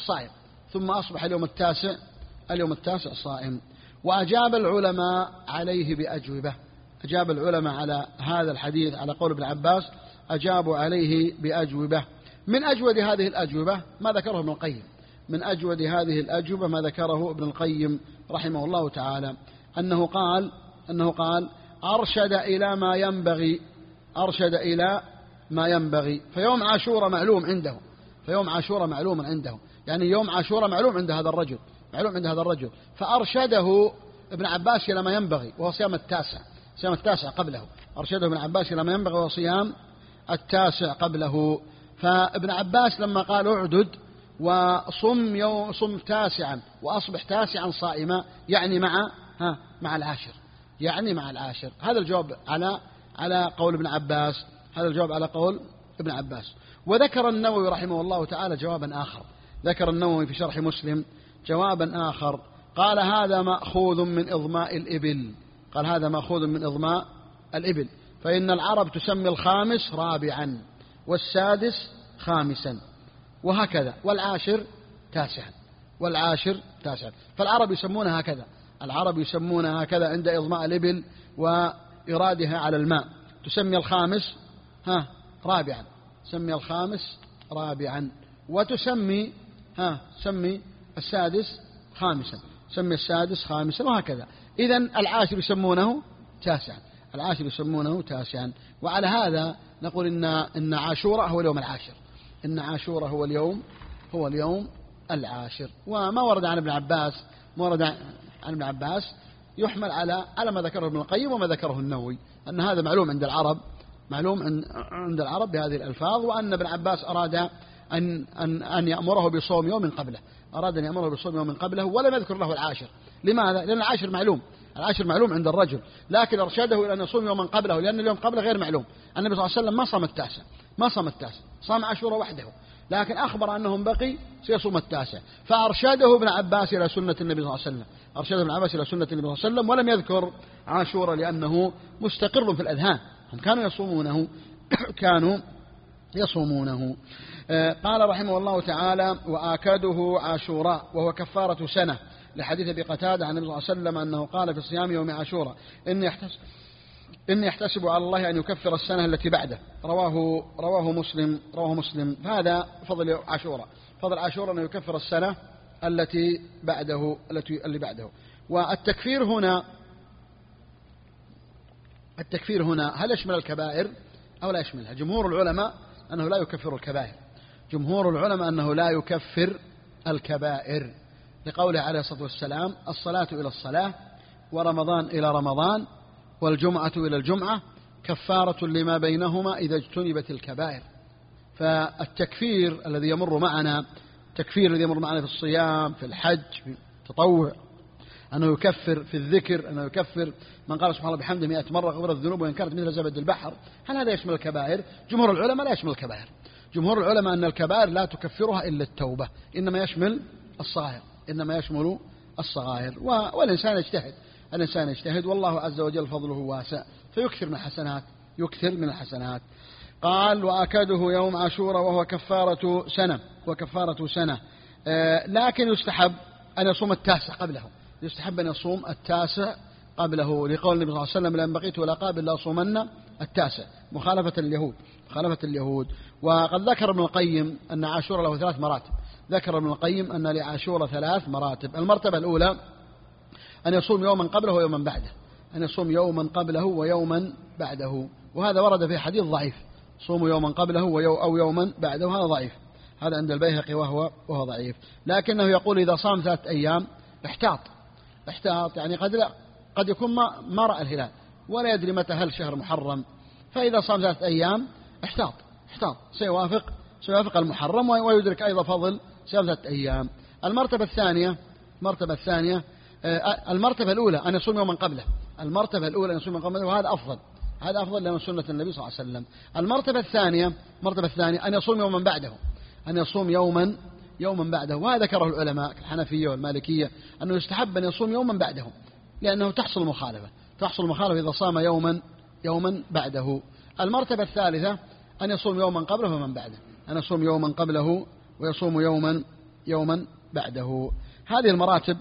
التاسع صائم. وأجاب العلماء عليه بأجوبة. أجاب العلماء على هذا الحديث، على قول ابن عباس، أجابوا عليه بأجوبة. من أجود هذه الأجوبة ما ذكره ابن القيم رحمه الله تعالى، أنه قال: أرشد إلى ما ينبغي أرشد إلى ما ينبغي. فيوم عاشوراء معلوم عنده، فيوم عاشوراء معلوم عنده، يعني يوم عاشوراء معلوم عند هذا الرجل، معلوم عند هذا الرجل، فأرشده ابن عباس إلى ما ينبغي وهو صيام التاسع، صيام التاسع قبله. أرشده ابن عباس إلى ما ينبغي وهو صيام التاسع قبله. فابن عباس لما قال اعدد صم تاسعا وأصبح تاسعا صائما، يعني مع العاشر، يعني مع العاشر. هذا الجواب على قول ابن عباس، هذا الجواب على قول ابن عباس. وذكر النووي رحمه الله تعالى جوابا آخر، ذكر النووي في شرح مسلم جوابا آخر، قال هذا مأخوذ من إضماء الإبل، قال هذا مأخوذ من إضماء الإبل، فإن العرب تسمي الخامس رابعا والسادس خامسا وهكذا، والعاشر تاسعا، والعاشر تاسعا. فالعرب يسمونها هكذا، العرب يسمونها هكذا عند إضماء الإبل وإرادها على الماء، تسمي الخامس رابعا، تسمي الخامس رابعا، وتسمي تسمي السادس خامسا، تسمي السادس خامسا وهكذا. إذن العاشر يسمونه تاسعا، العاشر يسمونه تاسعا. وعلى هذا نقول إن عاشوراء هو اليوم العاشر، إن عاشوراء هو اليوم العاشر. وما ورد عن ابن عباس، ما ورد عن ابن عباس يحمل على ما ذكره ابن القيم وما ذكره النووي، أن هذا معلوم عند العرب، معلوم عند العرب بهذه الألفاظ، وأن ابن عباس أراد أن يأمره بصوم يوم قبله، أراد أن يأمره بصوم يوم قبله، ولم يذكر له العاشر. لماذا؟ لأن العاشر معلوم، العاشر معلوم عند الرجل، لكن أرشده إلى أن يصوم يوما قبله، لأن اليوم قبله غير معلوم. النبي صلى الله عليه وسلم ما صام التاسع، ما صام التاسع، صام عاشوراء وحده، لكن أخبر أنهم بقي سيصوم التاسع، فأرشده ابن عباس إلى سنة النبي صلى الله عليه وسلم، أرشده ابن عباس إلى سنة النبي صلى الله عليه وسلم، ولم يذكر عاشوراء لأنه مستقر في الأذهان، هم كانوا يصومونه، كانوا يصومونه. قال رحمه الله تعالى وآكده عاشوراء وهو كفارة سنة، لحديث أبي قتادة عن النبي صلى الله عليه وسلم أنه قال في صيام يوم عاشوراء إني أحتسب على الله أن يكفر السنة التي بعده. رواه مسلم. هذا فضل عاشوراء، فضل عاشوراء أن يكفر السنة التي بعده. والتكفير هنا هل يشمل الكبائر أو لا يشملها؟ جمهور العلماء أنه لا يكفر الكبائر، جمهور العلماء أنه لا يكفر الكبائر، لقوله عليه الصلاة والسلام الصلاة إلى الصلاة ورمضان إلى رمضان والجمعة إلى الجمعة كفارة لما بينهما إذا اجتنبت الكبائر. فالتكفير الذي يمر معنا، التكفير الذي يمر معنا في الصيام، في الحج، في التطوع، أنه يكفر في الذكر، أنه يكفر من قال سبحان الله بحمده 100 مرة غفرت الذنوب وإن كانت مثل زبد البحر، هل هذا يشمل الكبائر؟ جمهور العلماء لا يشمل الكبائر، جمهور العلماء أن الكبائر لا تكفرها إلا التوبة، إنما يشمل الصغائر، إنما يشمل الصغائر. والإنسان يجتهد، الإنسان يجتهد، والله عز وجل فضله واسع، فيكثر من الحسنات، يكثر من الحسنات. قال وأكده يوم عاشوراء وهو كفارة سنة، وكفارة سنة، لكن يستحب أن يصوم التاسع قبله، يستحب أن يصوم التاسع قبله، لقول النبي صلى الله عليه وسلم لأن بقيت ولا قابل لا أصومن التاسع، مخالفة اليهود. وقد ذكر ابن القيم أن عاشوراء له 3 مراتب، ذكر ابن القيم أن لعاشوراء 3 مراتب. المرتبة الأولى أن يصوم يوما قبله ويوما بعده، أن يصوم يوما قبله ويوما بعده، وهذا ورد في حديث ضعيف، صوموا يوما قبله أو يوما بعده، هذا ضعيف، هذا عند البيهقي وهو ضعيف. لكنه يقول إذا صام 3 أيام احتاط، يعني قد يكون ما رأى الهلال ولا يدري متى هل شهر محرم، فإذا صام 3 أيام احتاط سيوافق المحرم ويدرك أيضا فضل صيام 3 أيام. المرتبة الثانية المرتبة الأولى أن يصوم يوما قبله، المرتبة الأولى أن يصوم يوما قبله، وهذا أفضل لمن سنة النبي صلى الله عليه وسلم. المرتبة الثانية أن يصوم يوما بعده، أن يصوم يوما بعده، وهذا ذكره العلماء الحنفية والمالكية أنه يستحب أن يصوم يوما بعده، لأنه تحصل مخالفة إذا صام يوما بعده. المرتبة الثالثة أن يصوم يوما قبله ومن بعده، أن يصوم يوما قبله ويصوم يوما بعده. هذه المراتب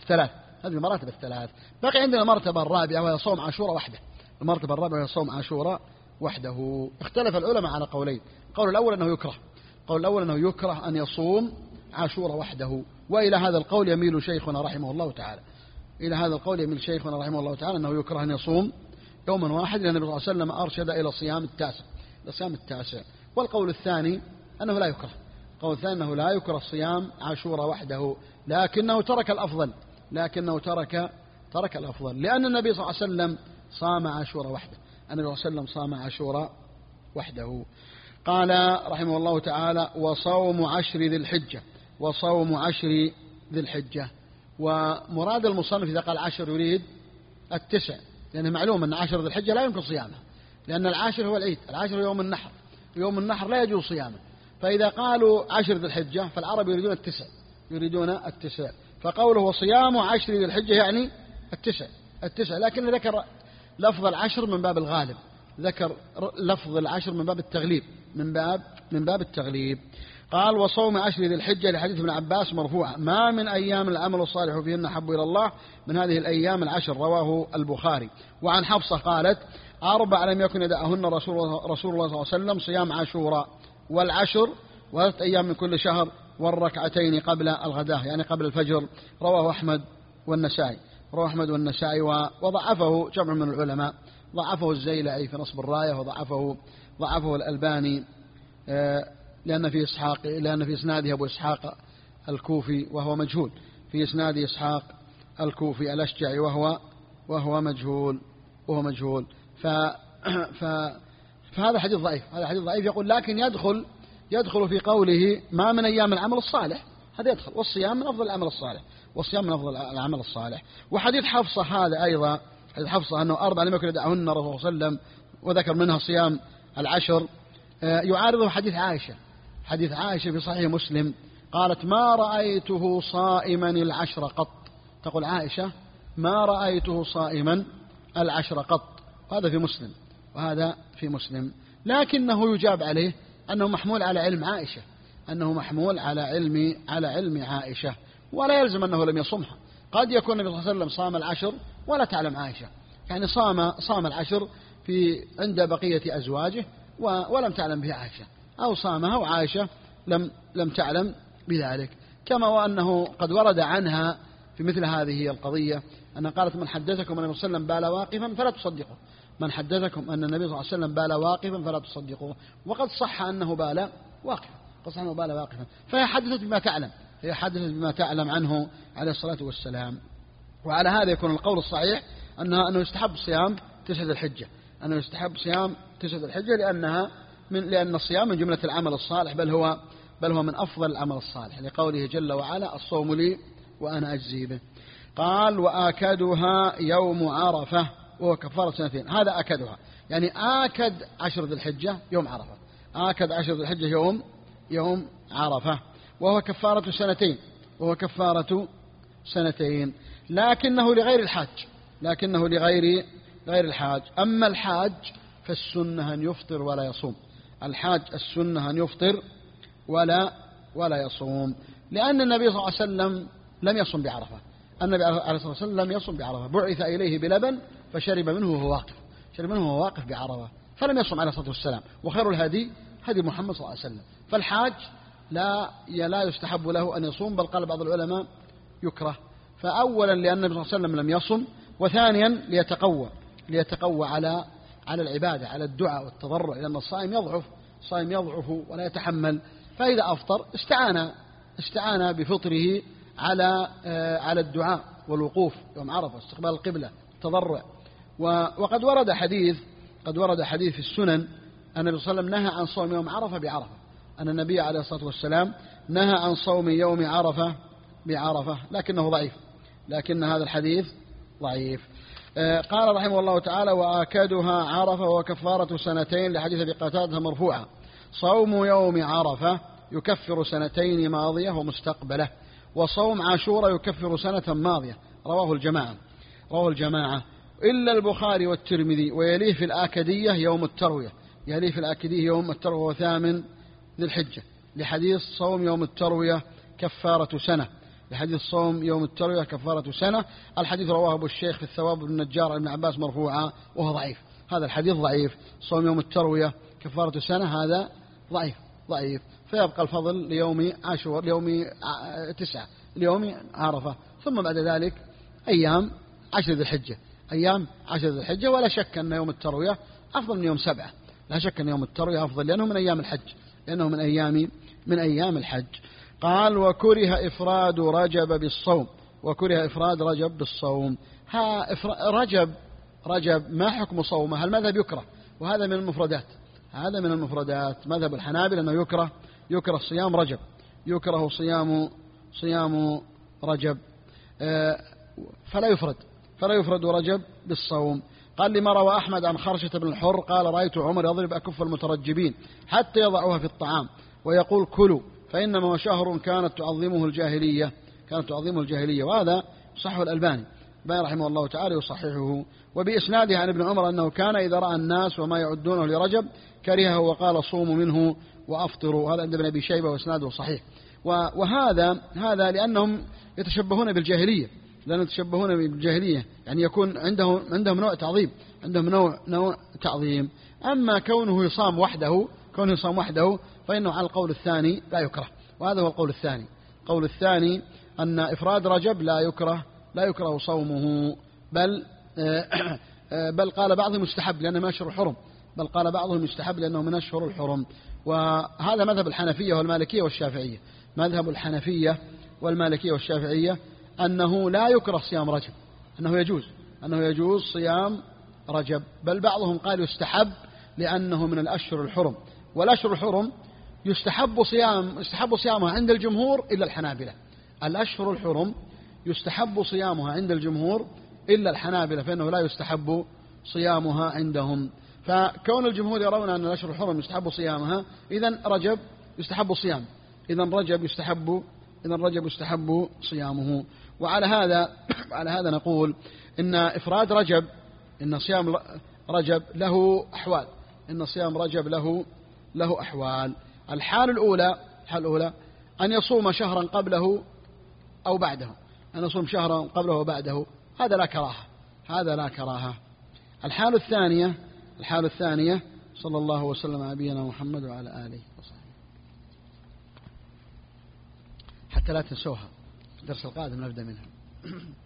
الثلاث. بقي عندنا المرتبة الرابعة وهي صوم عاشوراء وحده، المرتبة الرابعة وهي صوم عاشوراء وحده. اختلف العلماء على قولين، القول الأول أنه يكره أن يصوم عاشوراء وحده، وإلى هذا القول يميل شيخنا رحمه الله تعالى، أنه يكره أن يوما واحد، لأن النبي صلى الله عليه وسلم أرشد إلى صيام التاسع. والقول الثاني أنه لا يكره، القول الثاني أنه لا يكره صيام عاشوراء وحده، لكنه ترك الأفضل، ترك الأفضل، لأن النبي صلى الله عليه وسلم صام عاشوراء وحده، النبي صلى الله عليه وسلم صام عاشوراء وحده. قال رحمه الله تعالى: وصوم عشر ذي الحجة. ومراد المصنف إذا قال عشر يريد التسع، لأنه معلوم أن عشر ذي الحجة لا يمكن صيامه، لأن العاشر هو العيد، العاشر هو يوم النحر، يوم النحر لا يجوز صيامه. فإذا قالوا عشر ذي الحجة فالعرب يريدون التسع، فقوله وصيام عشر ذي الحجة يعني التسع، لكن ذكر لفظ العشر من باب الغالب، ذكر لفظ العشر من باب التغليب، من باب التغليب. قال: وصوم عشر ذي الحجة، لحديث ابن عباس مرفوعا: ما من أيام العمل الصالح فيهن أحب إلى الله من هذه الأيام العشر، رواه البخاري. وعن حفصة قالت: 4 لم يكن يدعهن رسول الله صلى الله عليه وسلم: صيام عاشوراء والعشر 3 أيام من كل شهر والركعتين قبل الغداة، يعني قبل الفجر. رواه أحمد والنسائي وضعفه جمع من العلماء، ضعفه الزيلعي في نصب الراية، وضعفه الألباني لأن في إسناده أبو إسحاق الكوفي وهو مجهول، في إسناد إسحاق الكوفي الأشجعي وهو مجهول. فهذا حديث ضعيف، يقول لكن يدخل في قوله ما من أيام العمل الصالح، هذا يدخل، والصيام من أفضل العمل الصالح. وحديث حفصة هذا أيضا، حديث حفصة أنه 4 لم يكن يدعهن رسول الله صلى الله عليه وسلم وذكر منها صيام العشر، يعارضه حديث عائشة في صحيح مسلم، قالت: ما رأيته صائما العشر قط. تقول عائشة: ما رأيته صائما العشر قط. وهذا في مسلم، لكنه يجاب عليه أنه محمول على علم عائشة، ولا يلزم أنه لم يصمها. قد يكون النبي صلى الله عليه وسلم صام العشر ولا تعلم عائشة، يعني صام العشر عند بقية أزواجه ولم تعلم به عائشة، أو صامها وعائشة لم تعلم بذلك. كما وأنه قد ورد عنها في مثل هذه القضية أن قالت: من حدثكم أن النبي صلى الله عليه وسلم بال واقفا فلا تصدقوه، من حدثكم أن النبي صلى الله عليه وسلم بال واقفا فلا تصدقوه. وقد صح أنه بال واقفا، فهي حدثت بما تعلم عنه عليه الصلاة والسلام. وعلى هذا يكون القول الصحيح أنه يستحب صيام 9 ذي الحجة، لأن الصيام من جملة العمل الصالح، بل هو من أفضل العمل الصالح، لقوله جل وعلا: الصوم لي وأنا أجزي به. قال: وآكدها يوم عرفة وهو كفارة 2. هذا آكدها، يعني آكد 10 ذي الحجة يوم عرفة، وهو كفارة سنتين، لكنه لغير الحاج. أما الحاج فالسنة أن يفطر ولا يصوم، ولا يصوم، لأن النبي صلى الله عليه وسلم لم يصم بعرفة. النبي عليه الصلاة والسلام لم يصم بعرفة، بعث إليه بلبن فشرب منه وهو واقف بعرفة، فلم يصم عليه الصلاة والسلام. وخير الهدي هدي محمد صلى الله عليه وسلم. فالحاج لا يستحب له أن يصوم، بل قال بعض العلماء يكره. فأولا لأن النبي صلى الله عليه وسلم لم يصم، وثانيا ليتقوى على العبادة، على الدعاء والتضرع، لأن الصائم يضعف ولا يتحمل. فإذا أفطر استعان بفطره على الدعاء والوقوف يوم عرفة، استقبال القبلة، التضرع. وقد ورد حديث في السنن أن النبي صلى الله عليه وسلم نهى عن صوم يوم عرفة بعرفة، أن النبي عليه الصلاة والسلام نهى عن صوم يوم عرفة بعرفة، لكن هذا الحديث ضعيف. قال رحمه الله تعالى: وآكدها عرفة وكفارة 2، لحديث أبي قتادة مرفوعا: صوم يوم عرفة يكفر 2 ماضية ومستقبلة، وصوم عاشوراء يكفر 1 ماضية. رواه الجماعة إلا البخاري والترمذي. ويليه في الآكدية يوم التروية، وهو 8 ذي الحجة، لحديث صوم يوم التروية كفارة سنة. الحديث رواه أبو الشيخ في الثواب بن النجار ابن عباس مرفوعا وهو ضعيف. هذا الحديث ضعيف، صوم يوم التروية كفارة سنة، هذا ضعيف. فيبقى الفضل ليوم عاشوراء، ليوم 9، ليوم عرفة، ثم بعد ذلك أيام 10 ذي الحجة، أيام 10 ذي الحجة. ولا شك أن يوم التروية أفضل من يوم 7، لا شك أن يوم التروية أفضل لأنه من أيام الحج، لأنه من أيام الحج. قال وكره إفراد رجب بالصوم، وكره إفراد رجب بالصوم. رجب ما حكم صومه؟ المذهب يكره، وهذا من المفردات، هذا من المفردات. مذهب الحنابلة أنه يكره صيام رجب، يكره صيام رجب، فلا يفرد رجب بالصوم. قال لما روى أحمد عن خرشة بن الحر قال رأيت عمر يضرب أكف المترجبين حتى يضعوها في الطعام ويقول كلوا فإنما هو شهر كانت تعظمه الجاهلية. وهذا صحه الألباني رحمه الله تعالى يصححه. وبإسناده عن ابن عمر أنه كان إذا رأى الناس وما يعدونه لرجب كرهه وقال صوموا منه وأفطروا. هذا عند ابن أبي شيبة وإسناده صحيح. وهذا لأنهم يتشبهون بالجاهلية، يعني يكون عندهم نوع تعظيم، نوع تعظيم. أما كونه يصام وحده فإنه على القول الثاني لا يكره، وهذا هو القول الثاني أن إفراد رجب لا يكره صومه، بل قال بعضهم يستحب لأنه من أشهر الحرم، وهذا مذهب الحنفية والمالكية والشافعية. مذهب الحنفية والمالكية والشافعية أنه لا يكره صيام رجب، أنه يجوز صيام رجب، بل بعضهم قال يستحب لأنه من الأشهر الحرم، والأشهر الحرم يستحب صيامها عند الجمهور إلا الحنابلة. الأشهر الحرم يستحب صيامها عند الجمهور إلا الحنابلة، فإنه لا يستحب صيامها عندهم. فكون الجمهور يرون أن الأشهر الحرم يستحب صيامها، إذن رجب يستحب صيامه، إذن رجب يستحب صيامه. وعلى هذا نقول إن صيام رجب له أحوال. الحال الأولى أن يصوم شهرا قبله أو بعده، هذا لا كراهة. الحال الثانية صلى الله وسلم على نبينا محمد وعلى آله وصحبه. حتى لا تنسوها، الدرس القادم نبدأ منها.